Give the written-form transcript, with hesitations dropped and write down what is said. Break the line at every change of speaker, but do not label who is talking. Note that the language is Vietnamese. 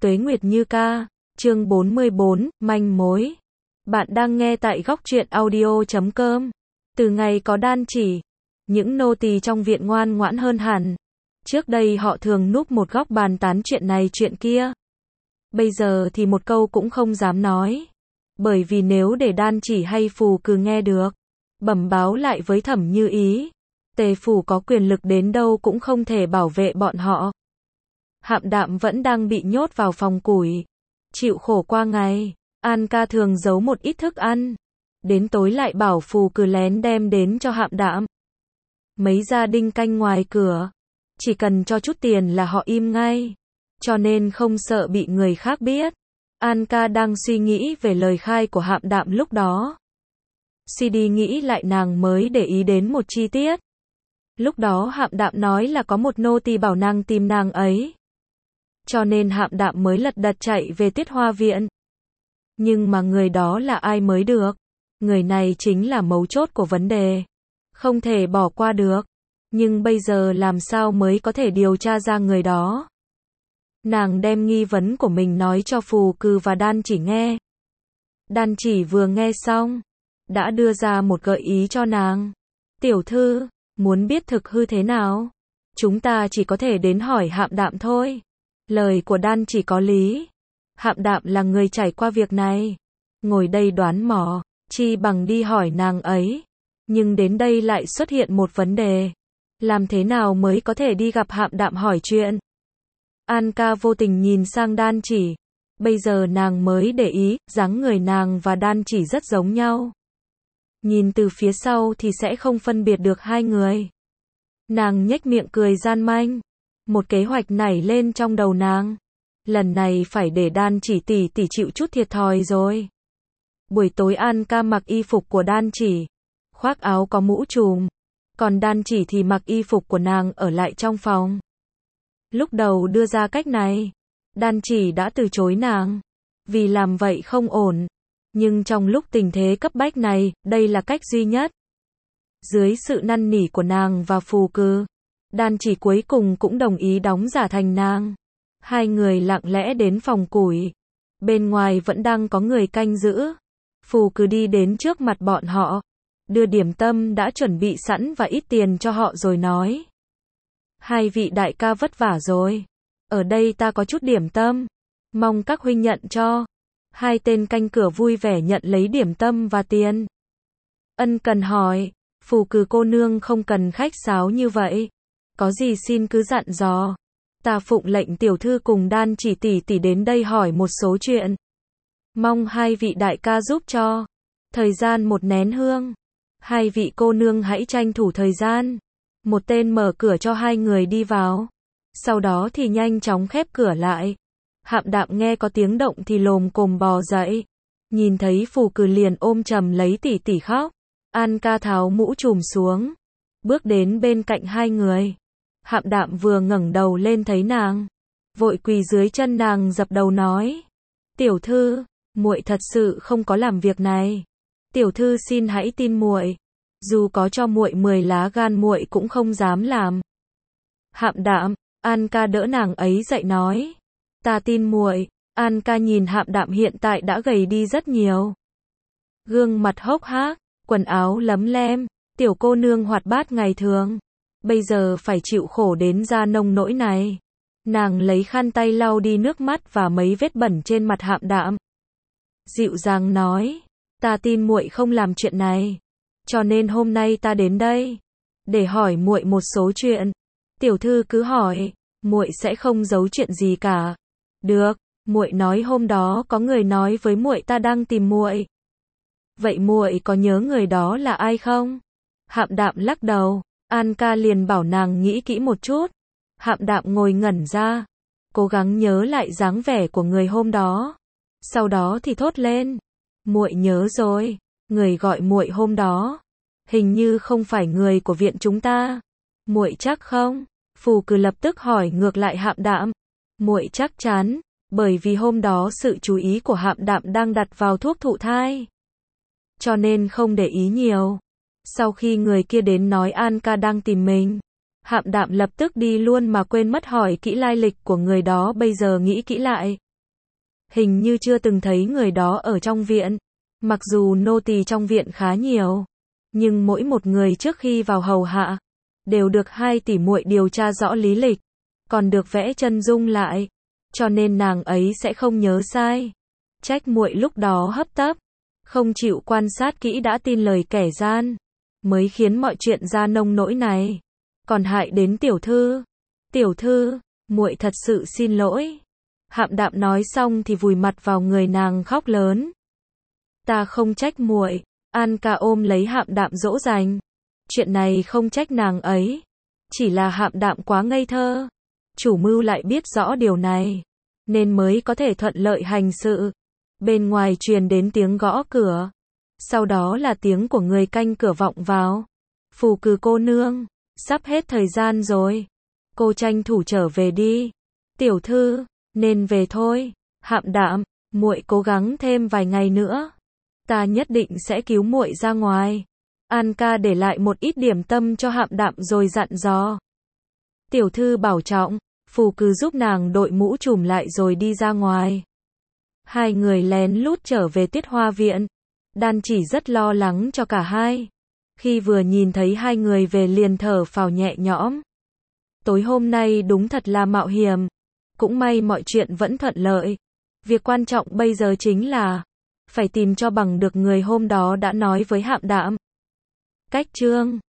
Tuế Nguyệt Như ca, chương 44, manh mối. Bạn đang nghe tại góc truyện audio.com. Từ ngày có đan chỉ, những nô tỳ trong viện ngoan ngoãn hơn hẳn. Trước đây họ thường núp một góc bàn tán chuyện này chuyện kia. Bây giờ thì một câu cũng không dám nói. Bởi vì nếu để đan chỉ hay phù cừ nghe được, bẩm báo lại với Thẩm Như Ý, Tề phủ có quyền lực đến đâu cũng không thể bảo vệ bọn họ. Hạm Đạm vẫn đang bị nhốt vào phòng củi, chịu khổ qua ngày. An ca thường giấu một ít thức ăn, đến tối lại bảo phù cừ lén đem đến cho Hạm Đạm. Mấy gia đình canh ngoài cửa, chỉ cần cho chút tiền là họ im ngay, cho nên không sợ bị người khác biết. An ca đang suy nghĩ về lời khai của Hạm Đạm lúc đó. Suy đi nghĩ lại nàng mới để ý đến một chi tiết. Lúc đó Hạm Đạm nói là có một nô tỳ bảo nàng tìm nàng ấy. Cho nên Hạm Đạm mới lật đật chạy về Tiết Hoa Viện. Nhưng mà người đó là ai mới được? Người này chính là mấu chốt của vấn đề. Không thể bỏ qua được. Nhưng bây giờ làm sao mới có thể điều tra ra người đó? Nàng đem nghi vấn của mình nói cho phù cừ và đan chỉ nghe. Đan chỉ vừa nghe xong, đã đưa ra một gợi ý cho nàng. Tiểu thư, muốn biết thực hư thế nào? Chúng ta chỉ có thể đến hỏi Hạm Đạm thôi. Lời của đan chỉ có lý. Hạm Đạm là người trải qua việc này. Ngồi đây đoán mò, chi bằng đi hỏi nàng ấy. Nhưng đến đây lại xuất hiện một vấn đề. Làm thế nào mới có thể đi gặp Hạm Đạm hỏi chuyện? An ca vô tình nhìn sang đan chỉ. Bây giờ nàng mới để ý, dáng người nàng và đan chỉ rất giống nhau. Nhìn từ phía sau thì sẽ không phân biệt được hai người. Nàng nhếch miệng cười gian manh. Một kế hoạch nảy lên trong đầu nàng. Lần này phải để đan chỉ tỷ tỷ chịu chút thiệt thòi rồi. Buổi tối An ca mặc y phục của đan chỉ, khoác áo có mũ trùm. Còn đan chỉ thì mặc y phục của nàng ở lại trong phòng. Lúc đầu đưa ra cách này, đan chỉ đã từ chối nàng. Vì làm vậy không ổn. Nhưng trong lúc tình thế cấp bách này, đây là cách duy nhất. Dưới sự năn nỉ của nàng và phù cừ, đan chỉ cuối cùng cũng đồng ý đóng giả thành nàng. Hai người lặng lẽ đến phòng củi. Bên ngoài vẫn đang có người canh giữ. Phù cừ đi đến trước mặt bọn họ, đưa điểm tâm đã chuẩn bị sẵn và ít tiền cho họ rồi nói. Hai vị đại ca vất vả rồi. Ở đây ta có chút điểm tâm. Mong các huynh nhận cho. Hai tên canh cửa vui vẻ nhận lấy điểm tâm và tiền. Ân cần hỏi, phù cừ cô nương không cần khách sáo như vậy. Có gì xin cứ dặn dò. Ta phụng lệnh tiểu thư cùng đan chỉ tỷ tỷ đến đây hỏi một số chuyện. Mong hai vị đại ca giúp cho. Thời gian một nén hương. Hai vị cô nương hãy tranh thủ thời gian. Một tên mở cửa cho hai người đi vào. Sau đó thì nhanh chóng khép cửa lại. Hạm Đạm nghe có tiếng động thì lồm cồm bò dậy. Nhìn thấy phù cừ liền ôm chầm lấy tỷ tỷ khóc. An ca tháo mũ trùm xuống. Bước đến bên cạnh hai người. Hạm Đạm vừa ngẩng đầu lên thấy nàng, vội quỳ dưới chân nàng dập đầu nói: "Tiểu thư, muội thật sự không có làm việc này. Tiểu thư xin hãy tin muội, dù có cho muội 10 lá gan muội cũng không dám làm." Hạm Đạm, An ca đỡ nàng ấy dậy nói: "Ta tin muội." An ca nhìn Hạm Đạm hiện tại đã gầy đi rất nhiều. Gương mặt hốc hác, quần áo lấm lem, tiểu cô nương hoạt bát ngày thường. Bây giờ phải chịu khổ đến ra nông nỗi này. Nàng lấy khăn tay lau đi nước mắt và mấy vết bẩn trên mặt Hạm Đạm. Dịu dàng nói, ta tin muội không làm chuyện này. Cho nên hôm nay ta đến đây, để hỏi muội một số chuyện. Tiểu thư cứ hỏi, muội sẽ không giấu chuyện gì cả. Được, muội nói hôm đó có người nói với muội ta đang tìm muội. Vậy muội có nhớ người đó là ai không? Hạm Đạm lắc đầu. An ca liền bảo nàng nghĩ kỹ một chút. Hạm Đạm ngồi ngẩn ra, cố gắng nhớ lại dáng vẻ của người hôm đó. Sau đó thì thốt lên, muội nhớ rồi, người gọi muội hôm đó, hình như không phải người của viện chúng ta. Muội chắc không? Phù cừ lập tức hỏi ngược lại Hạm Đạm. Muội chắc chắn, bởi vì hôm đó sự chú ý của Hạm Đạm đang đặt vào thuốc thụ thai, cho nên không để ý nhiều. Sau khi người kia đến nói An ca đang tìm mình, Hạm Đạm lập tức đi luôn mà quên mất hỏi kỹ lai lịch của người đó. Bây giờ nghĩ kỹ lại, hình như chưa từng thấy người đó ở trong viện. Mặc dù nô tỳ trong viện khá nhiều, nhưng mỗi một người trước khi vào hầu hạ, đều được hai tỷ muội điều tra rõ lý lịch, còn được vẽ chân dung lại, cho nên nàng ấy sẽ không nhớ sai. Trách muội lúc đó hấp tấp, không chịu quan sát kỹ đã tin lời kẻ gian, mới khiến mọi chuyện ra nông nỗi này, còn hại đến tiểu thư. Tiểu thư, muội thật sự xin lỗi. Hạm Đạm nói xong thì vùi mặt vào người nàng khóc lớn. Ta không trách muội. An Ca ôm lấy Hạm Đạm dỗ dành. Chuyện này không trách nàng ấy, chỉ là Hạm Đạm quá ngây thơ. Chủ mưu lại biết rõ điều này, nên mới có thể thuận lợi hành sự. Bên ngoài truyền đến tiếng gõ cửa, sau đó là tiếng của người canh cửa vọng vào. Phù Cừ cô nương, sắp hết thời gian rồi, cô tranh thủ trở về đi. Tiểu thư, nên về thôi. Hạm Đạm, muội cố gắng thêm vài ngày nữa, ta nhất định sẽ cứu muội ra ngoài. An Ca để lại một ít điểm tâm cho Hạm Đạm rồi dặn dò. Tiểu thư bảo trọng. Phù Cừ giúp nàng đội mũ trùm lại rồi đi ra ngoài. Hai người lén lút trở về Tiết Hoa viện. Đan Chỉ rất lo lắng cho cả hai. Khi vừa nhìn thấy hai người về liền thở phào nhẹ nhõm. Tối hôm nay đúng thật là mạo hiểm. Cũng may mọi chuyện vẫn thuận lợi. Việc quan trọng bây giờ chính là phải tìm cho bằng được người hôm đó đã nói với Hạm Đạm. Cách chương